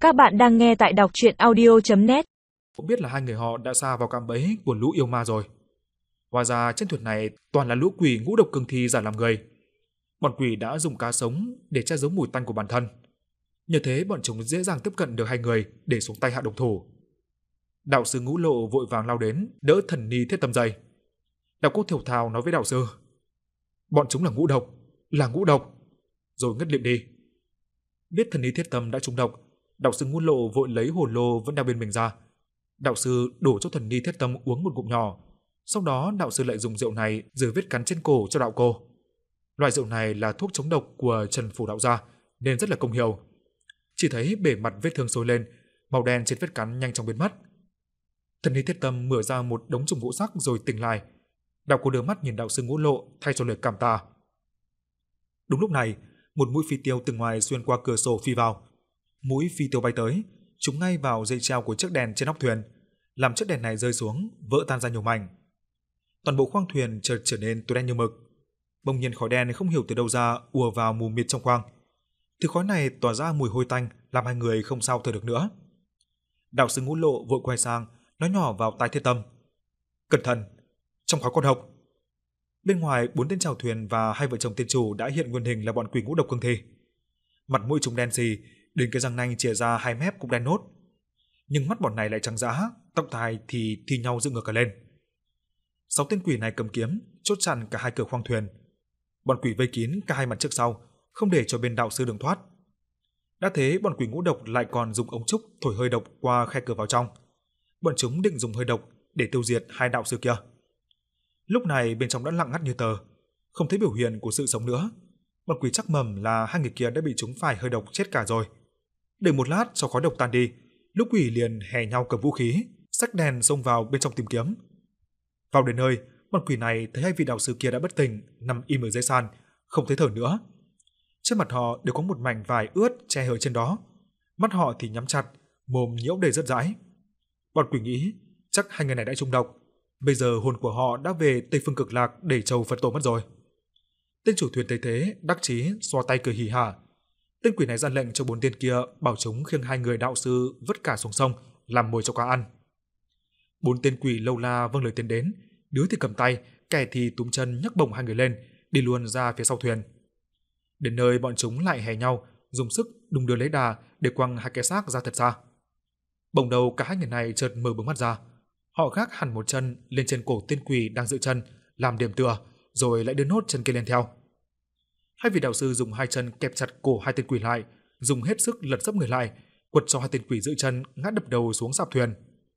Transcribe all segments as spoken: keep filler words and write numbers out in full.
Các bạn đang nghe tại đọc truyện audio chấm net. Cũng biết là hai người họ đã sa vào cạm bẫy của lũ yêu ma rồi. Hóa ra trên thuyền này toàn là lũ quỷ ngũ độc cương thi giả làm người. Bọn quỷ đã dùng cá sống để che giấu mùi tanh của bản thân. Nhờ thế bọn chúng dễ dàng tiếp cận được hai người để xuống tay hạ độc thủ. Đạo sư Ngũ Lộ vội vàng lao đến đỡ thần ni Thiết Tâm dậy. Đạo Cô thều thào nói với đạo sư: bọn chúng là ngũ độc, là ngũ độc, rồi ngất lịm đi. Biết thần ni Thiết Tâm đã trúng độc, đạo sư Ngũ Lộ vội lấy hồ lô vẫn đang bên mình ra. Đạo sư đổ cho thần ni Thiết Tâm uống một ngụm nhỏ, sau đó đạo sư lại dùng rượu này rửa vết cắn trên cổ cho đạo cô. Loại rượu này là thuốc chống độc của Trần Phủ đạo gia nên rất là công hiệu. Chỉ thấy bề mặt vết thương sôi lên, màu đen trên vết cắn nhanh chóng biến mất. Thần ni Thiết Tâm mở ra một đống trùng ngũ sắc rồi tỉnh lại. Đạo cô đưa mắt nhìn đạo sư Ngũ Lộ thay cho lời cảm tạ. Đúng lúc này, một mũi phi tiêu từ ngoài xuyên qua cửa sổ phi vào. Mũi phi tiêu bay tới, trúng ngay vào dây treo của chiếc đèn trên nóc thuyền, làm chiếc đèn này rơi xuống, vỡ tan ra nhiều mảnh. Toàn bộ khoang thuyền chợt trở nên tối đen như mực. Bỗng nhiên khói đen không hiểu từ đâu ra ùa vào mù mịt trong khoang. Thứ khói này tỏa ra mùi hôi tanh, làm hai người không sao thở được nữa. Đạo sư Ngũ Lộ vội quay sang, nói nhỏ vào tai Thiết Tâm: cẩn thận, trong khói có độc. Bên ngoài, bốn tên chèo thuyền và hai vợ chồng tiên chủ đã hiện nguyên hình là bọn quỷ ngũ độc cương thi. Mặt mũi chúng đen xì, đến cái răng nanh chìa ra hai mép cũng đen nốt. Nhưng mắt bọn này lại trắng dã, tóc tai thì thi nhau dựng ngược cả lên. Sáu tên quỷ này cầm kiếm, chốt chặn cả hai cửa khoang thuyền. Bọn quỷ vây kín cả hai mặt trước sau, không để cho bên đạo sư đường thoát. Đã thế, bọn quỷ ngũ độc lại còn dùng ống trúc thổi hơi độc qua khe cửa vào trong. Bọn chúng định dùng hơi độc để tiêu diệt hai đạo sư kia. Lúc này bên trong đã lặng ngắt như tờ, không thấy biểu hiện của sự sống nữa. Bọn quỷ chắc mầm là hai người kia đã bị chúng phải hơi độc chết cả rồi. Để một lát cho khói độc tan đi, lũ quỷ liền hè nhau cầm vũ khí, xách đèn xông vào bên trong tìm kiếm. Vào đến nơi, bọn quỷ này thấy hai vị đạo sư kia đã bất tỉnh, nằm im ở dưới sàn, không thấy thở nữa. Trên mặt họ đều có một mảnh vải ướt che hở trên đó, mắt họ thì nhắm chặt, mồm nhiễu đầy rất dãi. Bọn quỷ nghĩ chắc hai người này đã trúng độc, bây giờ hồn của họ đã về Tây Phương Cực Lạc để chầu Phật tổ mất rồi. Tên chủ thuyền thấy thế, đắc chí xoa tay cười hì hả. Tên quỷ này ra lệnh cho bốn tên kia bảo chúng khiêng hai người đạo sư vứt cả xuống sông làm mồi cho cá ăn. Bốn tên quỷ lâu la vâng lời tiến đến, đứa thì cầm tay, kẻ thì túm chân nhấc bổng hai người lên, đi luôn ra phía sau thuyền. Đến nơi bọn chúng lại hè nhau, dùng sức đung đưa lấy đà để quăng hai cái xác ra thật xa. Bỗng đầu cả hai người này chợt mở bừng mắt ra, họ gác hẳn một chân lên trên cổ tên quỷ đang giữ chân làm điểm tựa, rồi lại đưa nốt chân kia lên theo. Hai vị đạo sư dùng hai chân kẹp chặt cổ hai tên quỷ lại, dùng hết sức lật sấp người lại, quật cho hai tên quỷ giữ chân ngã đập đầu xuống sạp thuyền.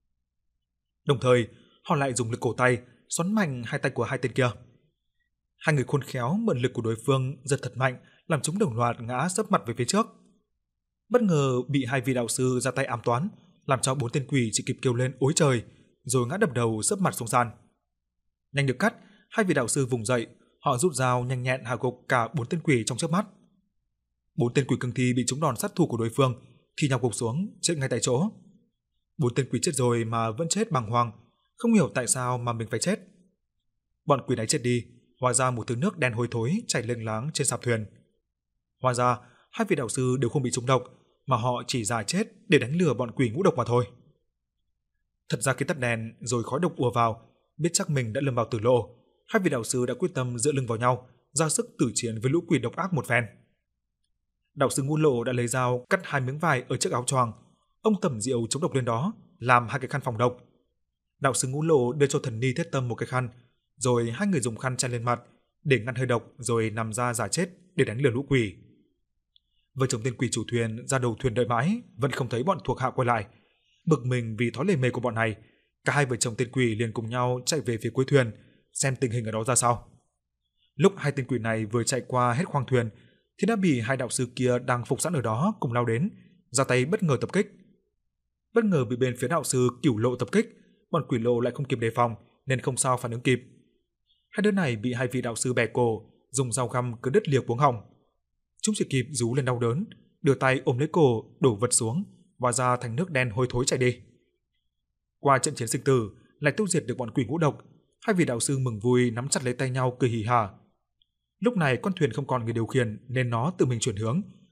Đồng thời, họ lại dùng lực cổ tay xoắn mạnh hai tay của hai tên kia. Hai người khôn khéo mượn lực của đối phương giật thật mạnh, làm chúng đồng loạt ngã sấp mặt về phía trước. Bất ngờ bị hai vị đạo sư ra tay ám toán, làm cho bốn tên quỷ chỉ kịp kêu lên ối trời, rồi ngã đập đầu sấp mặt xuống sàn. Nhanh được cắt, hai vị đạo sư vùng dậy, họ rút dao nhanh nhẹn hạ gục cả bốn tên quỷ trong chớp mắt. Bốn tên quỷ cương thi bị trúng đòn sát thủ của đối phương, thì nhào gục xuống chết ngay tại chỗ. Bốn tên quỷ chết rồi mà vẫn chết bàng hoàng, không hiểu tại sao mà mình phải chết. Bọn quỷ này chết đi, hóa ra một thứ nước đen hôi thối chảy lênh láng trên sạp thuyền. Hóa ra hai vị đạo sư đều không bị trúng độc, mà họ chỉ giả chết để đánh lừa bọn quỷ ngũ độc mà thôi. Thật ra khi tắt đèn rồi khói độc ùa vào, biết chắc mình đã lâm vào tử lộ, hai vị đạo sư đã quyết tâm dựa lưng vào nhau, ra sức tử chiến với lũ quỷ độc ác một phen. Đạo sư Ngũ Lộ đã lấy dao cắt hai miếng vải ở chiếc áo choàng, ông tẩm rượu chống độc lên đó, làm hai cái khăn phòng độc. Đạo sư Ngũ Lộ đưa cho thần ni Thiết Tâm một cái khăn, rồi hai người dùng khăn chăn lên mặt để ngăn hơi độc, rồi nằm ra giả chết để đánh lừa lũ quỷ. Vợ chồng tên quỷ chủ thuyền ra đầu thuyền đợi mãi vẫn không thấy bọn thuộc hạ quay lại. Bực mình vì thói lề mề của bọn này, cả hai vợ chồng tên quỷ liền cùng nhau chạy về phía cuối thuyền xem tình hình ở đó ra sao. Lúc hai tên quỷ này vừa chạy qua hết khoang thuyền thì đã bị hai đạo sư kia đang phục sẵn ở đó cùng lao đến, ra tay bất ngờ tập kích. Bất ngờ bị bên phía đạo sư Cửu Lộ tập kích, bọn quỷ lộ lại không kịp đề phòng nên không sao phản ứng kịp. Hai đứa này bị hai vị đạo sư bẻ cổ, dùng dao găm cứ đứt lìa cuống họng. Chúng chỉ kịp rú lên đau đớn, đưa tay ôm lấy cổ, đổ vật xuống, và ra thành nước đen hôi thối chảy đi. Qua trận chiến sinh tử, lại tiêu diệt được bọn quỷ ngũ độc, hai vị đạo sư mừng vui nắm chặt lấy tay nhau cười hì hả. Lúc này con thuyền không còn người điều khiển nên nó tự mình chuyển hướng,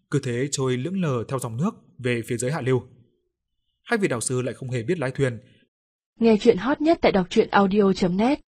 cứ thế trôi lững lờ theo dòng nước về phía dưới hạ lưu. Hai vị đạo sư lại không hề biết lái thuyền. Nghe chuyện hot nhất tại đọc truyện audio chấm net